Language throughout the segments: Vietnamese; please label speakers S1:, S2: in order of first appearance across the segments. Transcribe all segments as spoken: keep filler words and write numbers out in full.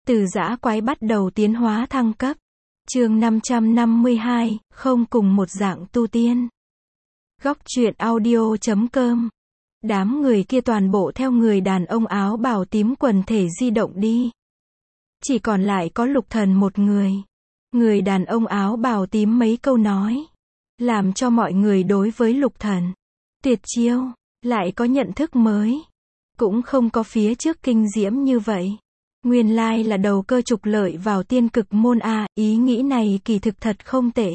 S1: Từ dã quái bắt đầu tiến hóa thăng cấp. Chương năm trăm năm mươi hai, không cùng một dạng tu tiên. Góc truyện audio chấm com. Đám người kia toàn bộ theo người đàn ông áo bào tím quần thể di động đi. Chỉ còn lại có Lục Thần một người. Người đàn ông áo bào tím mấy câu nói, làm cho mọi người đối với Lục Thần tuyệt chiêu, lại có nhận thức mới. Cũng không có phía trước kinh diễm như vậy. Nguyên lai là đầu cơ trục lợi vào tiên cực môn a, ý nghĩ này kỳ thực thật không tệ.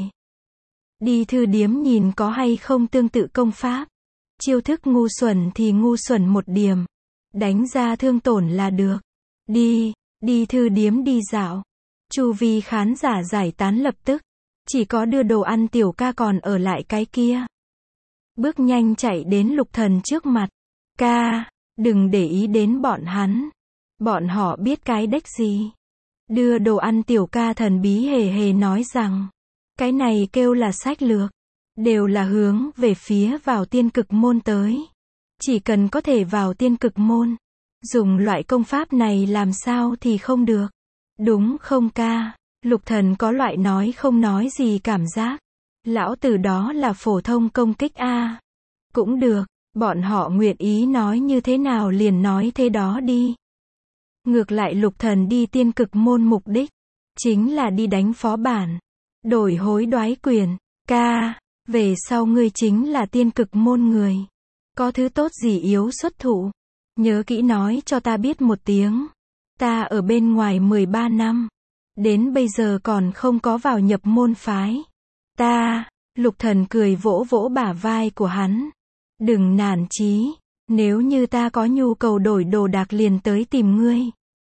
S1: Đi thư điếm nhìn có hay không tương tự công pháp. Chiêu thức ngu xuẩn thì ngu xuẩn một điểm. Đánh ra thương tổn là được. Đi, đi thư điếm đi dạo. Chu vi khán giả giải tán lập tức. Chỉ có đưa đồ ăn tiểu ca còn ở lại cái kia. Bước nhanh chạy đến Lục Thần trước mặt. Ca, đừng để ý đến bọn hắn. Bọn họ biết cái đếch gì. Đưa đồ ăn tiểu ca thần bí hề hề nói rằng, cái này kêu là sách lược. Đều là hướng về phía vào tiên cực môn tới. Chỉ cần có thể vào tiên cực môn. Dùng loại công pháp này làm sao thì không được. Đúng không ca? Lục Thần có loại nói không nói gì cảm giác. Lão tử đó là phổ thông công kích a. Cũng được, bọn họ nguyện ý nói như thế nào liền nói thế đó đi. Ngược lại Lục Thần đi tiên cực môn mục đích chính là đi đánh phó bản, đổi hối đoái quyền. Ca, về sau ngươi chính là tiên cực môn người. Có thứ tốt gì yếu xuất thủ, nhớ kỹ nói cho ta biết một tiếng. Ta ở bên ngoài mười ba năm, đến bây giờ còn không có vào nhập môn phái. Ta, Lục Thần cười vỗ vỗ bả vai của hắn. Đừng nản chí, nếu như ta có nhu cầu đổi đồ đạc liền tới tìm ngươi.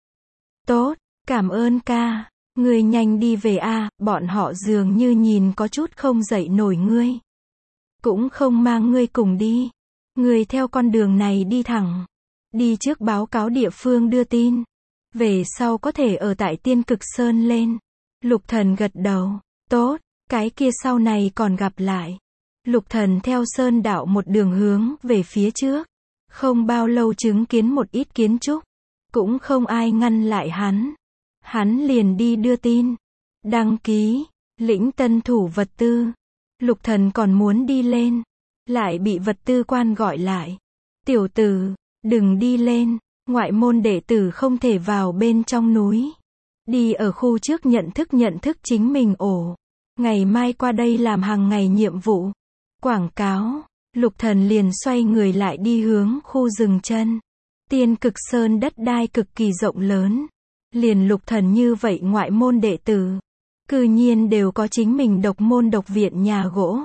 S1: Tốt, cảm ơn ca, ngươi nhanh đi về a, bọn họ dường như nhìn có chút không dậy nổi ngươi. Cũng không mang ngươi cùng đi. Ngươi theo con đường này đi thẳng. Đi trước báo cáo địa phương đưa tin. Về sau có thể ở tại tiên cực sơn lên. Lục Thần gật đầu. Tốt, cái kia sau này còn gặp lại. Lục Thần theo sơn đạo một đường hướng về phía trước. Không bao lâu chứng kiến một ít kiến trúc. Cũng không ai ngăn lại hắn. Hắn liền đi đưa tin. Đăng ký, lĩnh tân thủ vật tư. Lục Thần còn muốn đi lên. Lại bị vật tư quan gọi lại. Tiểu tử, đừng đi lên. Ngoại môn đệ tử không thể vào bên trong núi. Đi ở khu trước nhận thức nhận thức chính mình ổ. Ngày mai qua đây làm hàng ngày nhiệm vụ. Quảng cáo. Lục Thần liền xoay người lại đi hướng khu rừng chân. Tiên cực sơn đất đai cực kỳ rộng lớn. Liền Lục Thần như vậy ngoại môn đệ tử. Cư nhiên đều có chính mình độc môn độc viện nhà gỗ.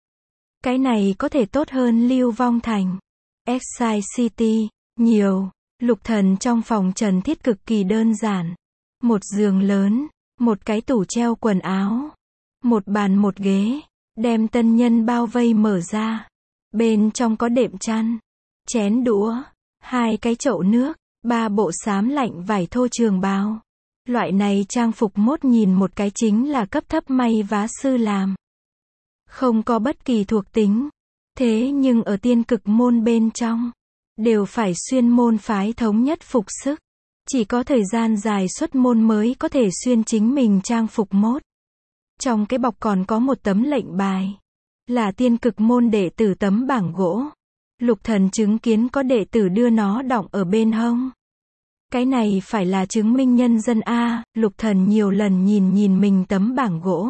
S1: Cái này có thể tốt hơn Lưu Vong Thành, Excite City, nhiều. Lục Thần trong phòng trần thiết cực kỳ đơn giản. Một giường lớn, một cái tủ treo quần áo, một bàn một ghế, đem tân nhân bao vây mở ra. Bên trong có đệm chăn, chén đũa, hai cái chậu nước, ba bộ xám lạnh vải thô trường bào. Loại này trang phục mốt nhìn một cái chính là cấp thấp may vá sư làm. Không có bất kỳ thuộc tính. Thế nhưng ở tiên cực môn bên trong, đều phải xuyên môn phái thống nhất phục sức. Chỉ có thời gian dài xuất môn mới có thể xuyên chính mình trang phục mốt. Trong cái bọc còn có một tấm lệnh bài. Là tiên cực môn đệ tử tấm bảng gỗ. Lục Thần chứng kiến có đệ tử đưa nó đọng ở bên hông. Cái này phải là chứng minh nhân dân a. Lục Thần nhiều lần nhìn nhìn mình tấm bảng gỗ.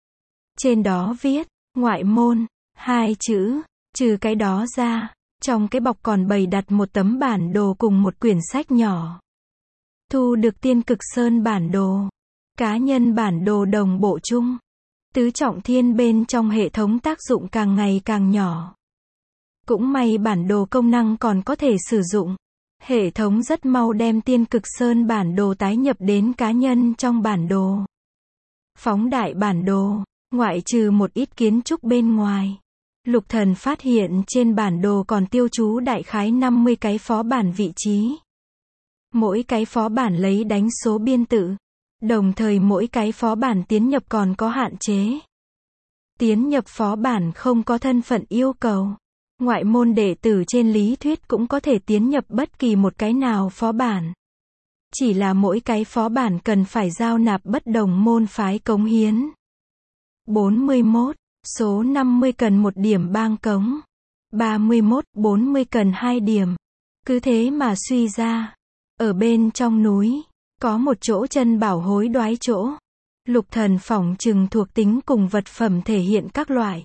S1: Trên đó viết, ngoại môn, hai chữ. Trừ cái đó ra, trong cái bọc còn bày đặt một tấm bản đồ cùng một quyển sách nhỏ. Thu được tiên cực sơn bản đồ. Cá nhân bản đồ đồng bộ chung. Tứ trọng thiên bên trong hệ thống tác dụng càng ngày càng nhỏ. Cũng may bản đồ công năng còn có thể sử dụng. Hệ thống rất mau đem tiên cực sơn bản đồ tái nhập đến cá nhân trong bản đồ. Phóng đại bản đồ, ngoại trừ một ít kiến trúc bên ngoài. Lục Thần phát hiện trên bản đồ còn tiêu chú đại khái năm mươi cái phó bản vị trí. Mỗi cái phó bản lấy đánh số biên tự. Đồng thời mỗi cái phó bản tiến nhập còn có hạn chế. Tiến nhập phó bản không có thân phận yêu cầu. Ngoại môn đệ tử trên lý thuyết cũng có thể tiến nhập bất kỳ một cái nào phó bản. Chỉ là mỗi cái phó bản cần phải giao nạp bất đồng môn phái cống hiến. bốn mươi mốt. Số năm mươi cần một điểm bang cống. ba mươi mốt, bốn mươi cần hai điểm. Cứ thế mà suy ra. Ở bên trong núi, có một chỗ chân bảo hối đoái chỗ. Lục Thần phỏng chừng thuộc tính cùng vật phẩm thể hiện các loại.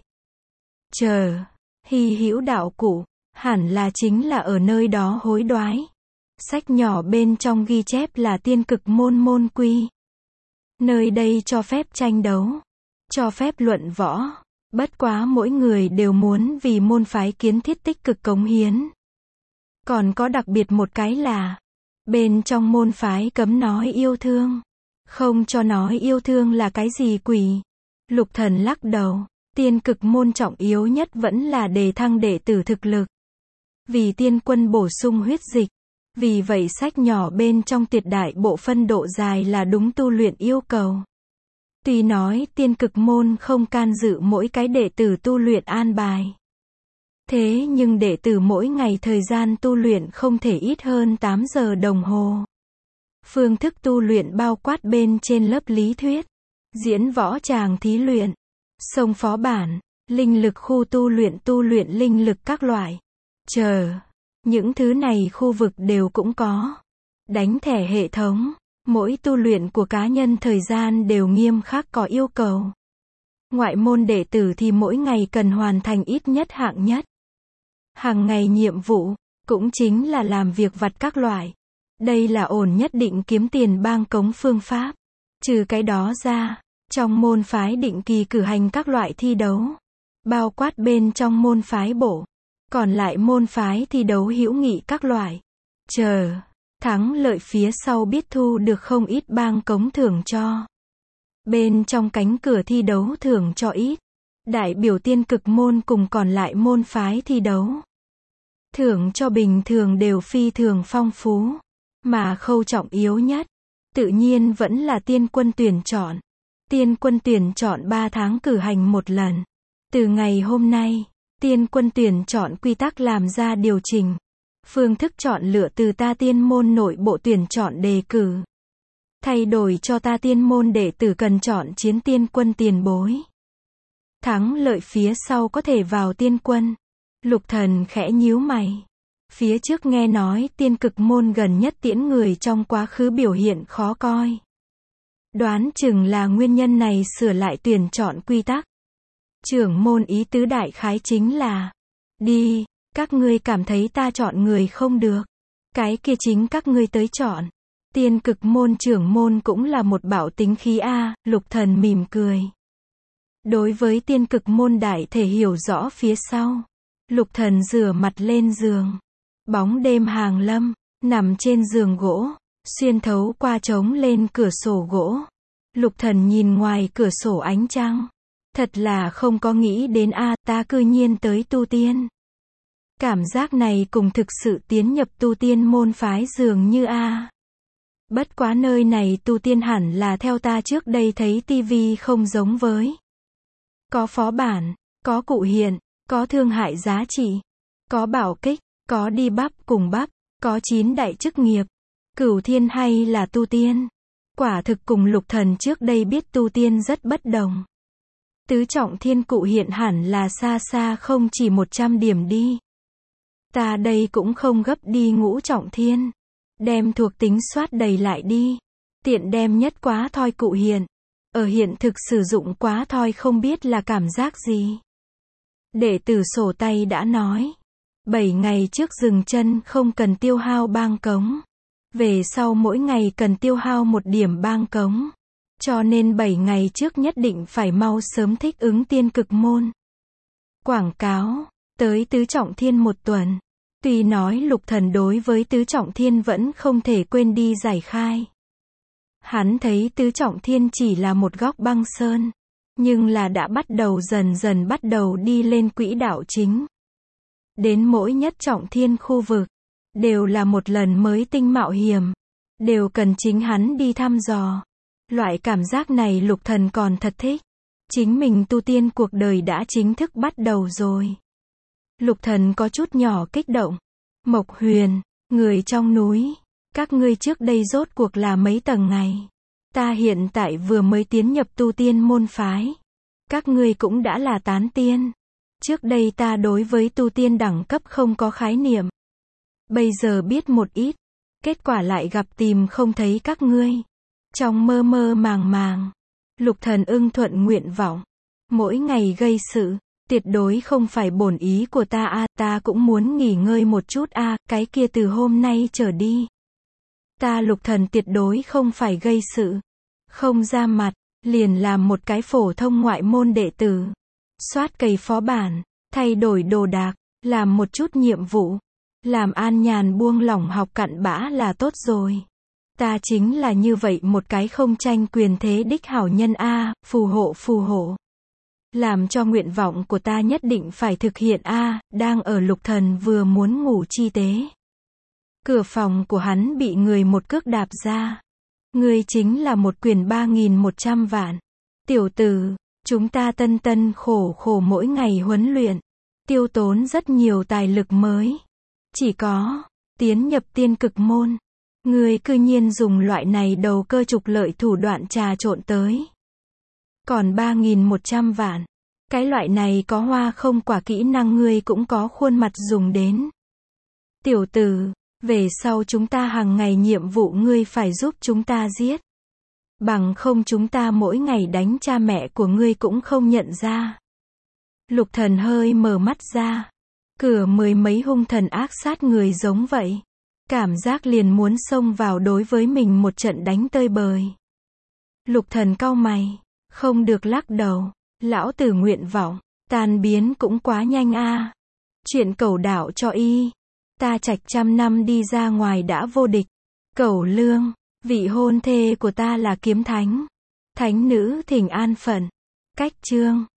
S1: Chờ, hy hữu đạo cụ, hẳn là chính là ở nơi đó hối đoái. Sách nhỏ bên trong ghi chép là tiên cực môn môn quy. Nơi đây cho phép tranh đấu, cho phép luận võ. Bất quá mỗi người đều muốn vì môn phái kiến thiết tích cực cống hiến. Còn có đặc biệt một cái là, bên trong môn phái cấm nói yêu thương. Không cho nói yêu thương là cái gì quỷ. Lục Thần lắc đầu, tiên cực môn trọng yếu nhất vẫn là đề thăng đệ tử thực lực. Vì tiên quân bổ sung huyết dịch. Vì vậy sách nhỏ bên trong tuyệt đại bộ phân độ dài là đúng tu luyện yêu cầu. Tuy nói tiên cực môn không can dự mỗi cái đệ tử tu luyện an bài. Thế nhưng đệ tử mỗi ngày thời gian tu luyện không thể ít hơn tám giờ đồng hồ. Phương thức tu luyện bao quát bên trên lớp lý thuyết, diễn võ tràng thí luyện, sông phó bản, linh lực khu tu luyện tu luyện linh lực các loại. Chờ, những thứ này khu vực đều cũng có. Đánh thẻ hệ thống, mỗi tu luyện của cá nhân thời gian đều nghiêm khắc có yêu cầu. Ngoại môn đệ tử thì mỗi ngày cần hoàn thành ít nhất hạng nhất. Hàng ngày nhiệm vụ, cũng chính là làm việc vặt các loại. Đây là ổn nhất định kiếm tiền bang cống phương pháp. Trừ cái đó ra, trong môn phái định kỳ cử hành các loại thi đấu. Bao quát bên trong môn phái bổ. Còn lại môn phái thi đấu hữu nghị các loại. Chờ, thắng lợi phía sau biết thu được không ít bang cống thưởng cho. Bên trong cánh cửa thi đấu thưởng cho ít. Đại biểu tiên cực môn cùng còn lại môn phái thi đấu. Thưởng cho bình thường đều phi thường phong phú. Mà khâu trọng yếu nhất, tự nhiên vẫn là tiên quân tuyển chọn. Tiên quân tuyển chọn ba tháng cử hành một lần. Từ ngày hôm nay, tiên quân tuyển chọn quy tắc làm ra điều chỉnh. Phương thức chọn lựa từ ta tiên môn nội bộ tuyển chọn đề cử. Thay đổi cho ta tiên môn đệ tử cần chọn chiến tiên quân tiền bối. Thắng lợi phía sau có thể vào tiên quân. Lục Thần khẽ nhíu mày. Phía trước nghe nói tiên cực môn gần nhất tiễn người trong quá khứ biểu hiện khó coi. Đoán chừng là nguyên nhân này sửa lại tuyển chọn quy tắc. Trưởng môn ý tứ đại khái chính là, đi, các ngươi cảm thấy ta chọn người không được. Cái kia chính các ngươi tới chọn. Tiên cực môn trưởng môn cũng là một bảo tính khí a. Lục Thần mỉm cười. Đối với tiên cực môn đại thể hiểu rõ phía sau. Lục Thần rửa mặt lên giường. Bóng đêm hàng lâm, nằm trên giường gỗ, xuyên thấu qua trống lên cửa sổ gỗ. Lục Thần nhìn ngoài cửa sổ ánh trăng. Thật là không có nghĩ đến a, à, ta cư nhiên tới tu tiên. Cảm giác này cùng thực sự tiến nhập tu tiên môn phái dường như a. À. Bất quá nơi này tu tiên hẳn là theo ta trước đây thấy tivi không giống với. Có phó bản, có cụ hiện, có thương hại giá trị, có bảo kích, có đi bắp cùng bắp, có chín đại chức nghiệp. Cửu thiên hay là tu tiên. Quả thực cùng Lục Thần trước đây biết tu tiên rất bất đồng. Tứ trọng thiên cụ hiện hẳn là xa xa không chỉ một trăm điểm đi. Ta đây cũng không gấp đi ngũ trọng thiên. Đem thuộc tính soát đầy lại đi. Tiện đem nhất quá thoi cụ hiện. Ở hiện thực sử dụng quá thoi không biết là cảm giác gì. Đệ tử sổ tay đã nói. bảy ngày trước dừng chân không cần tiêu hao bang cống. Về sau mỗi ngày cần tiêu hao một điểm bang cống. Cho nên bảy ngày trước nhất định phải mau sớm thích ứng tiên cực môn. Quảng cáo, tới tứ trọng thiên một tuần. Tuy nói Lục Thần đối với tứ trọng thiên vẫn không thể quên đi giải khai. Hắn thấy tứ trọng thiên chỉ là một góc băng sơn. Nhưng là đã bắt đầu dần dần bắt đầu đi lên quỹ đạo chính. Đến mỗi nhất trọng thiên khu vực. Đều là một lần mới tinh mạo hiểm. Đều cần chính hắn đi thăm dò. Loại cảm giác này Lục Thần còn thật thích. Chính mình tu tiên cuộc đời đã chính thức bắt đầu rồi. Lục Thần có chút nhỏ kích động. Mộc Huyền, người trong núi. Các ngươi trước đây rốt cuộc là mấy tầng ngày? Ta hiện tại vừa mới tiến nhập tu tiên môn phái. Các ngươi cũng đã là tán tiên. Trước đây ta đối với tu tiên đẳng cấp không có khái niệm. Bây giờ biết một ít. Kết quả lại gặp tìm không thấy các ngươi. Trong mơ mơ màng màng. Lục Thần ưng thuận nguyện vọng. Mỗi ngày gây sự. Tuyệt đối không phải bổn ý của ta a, à, ta cũng muốn nghỉ ngơi một chút a, à, cái kia từ hôm nay trở đi. Ta Lục Thần tuyệt đối không phải gây sự. Không ra mặt, liền làm một cái phổ thông ngoại môn đệ tử. Soát cày phó bản, thay đổi đồ đạc, làm một chút nhiệm vụ. Làm an nhàn buông lỏng học cặn bã là tốt rồi. Ta chính là như vậy một cái không tranh quyền thế đích hảo nhân a, à, phù hộ phù hộ. Làm cho nguyện vọng của ta nhất định phải thực hiện a, à, đang ở Lục Thần vừa muốn ngủ chi tế. Cửa phòng của hắn bị người một cước đạp ra. Ngươi chính là một quyền ba nghìn một trăm vạn. Tiểu tử, chúng ta tân tân khổ khổ mỗi ngày huấn luyện. Tiêu tốn rất nhiều tài lực mới. Chỉ có, tiến nhập tiên cực môn. Ngươi cư nhiên dùng loại này đầu cơ trục lợi thủ đoạn trà trộn tới. Còn ba nghìn một trăm vạn. Cái loại này có hoa không quả kỹ năng ngươi cũng có khuôn mặt dùng đến. Tiểu tử, về sau chúng ta hàng ngày nhiệm vụ ngươi phải giúp chúng ta giết. Bằng không chúng ta mỗi ngày đánh cha mẹ của ngươi cũng không nhận ra. Lục Thần hơi mở mắt ra. Cửa mười mấy hung thần ác sát người giống vậy. Cảm giác liền muốn xông vào đối với mình một trận đánh tơi bời. Lục Thần cau mày. Không được lắc đầu. Lão tử nguyện vọng. Tan biến cũng quá nhanh a. À. Chuyện cẩu đạo cho y. Ta Trạch trăm năm đi ra ngoài đã vô địch. Cẩu lương. Vị hôn thê của ta là kiếm thánh. Thánh nữ thỉnh an phận. Cách chương.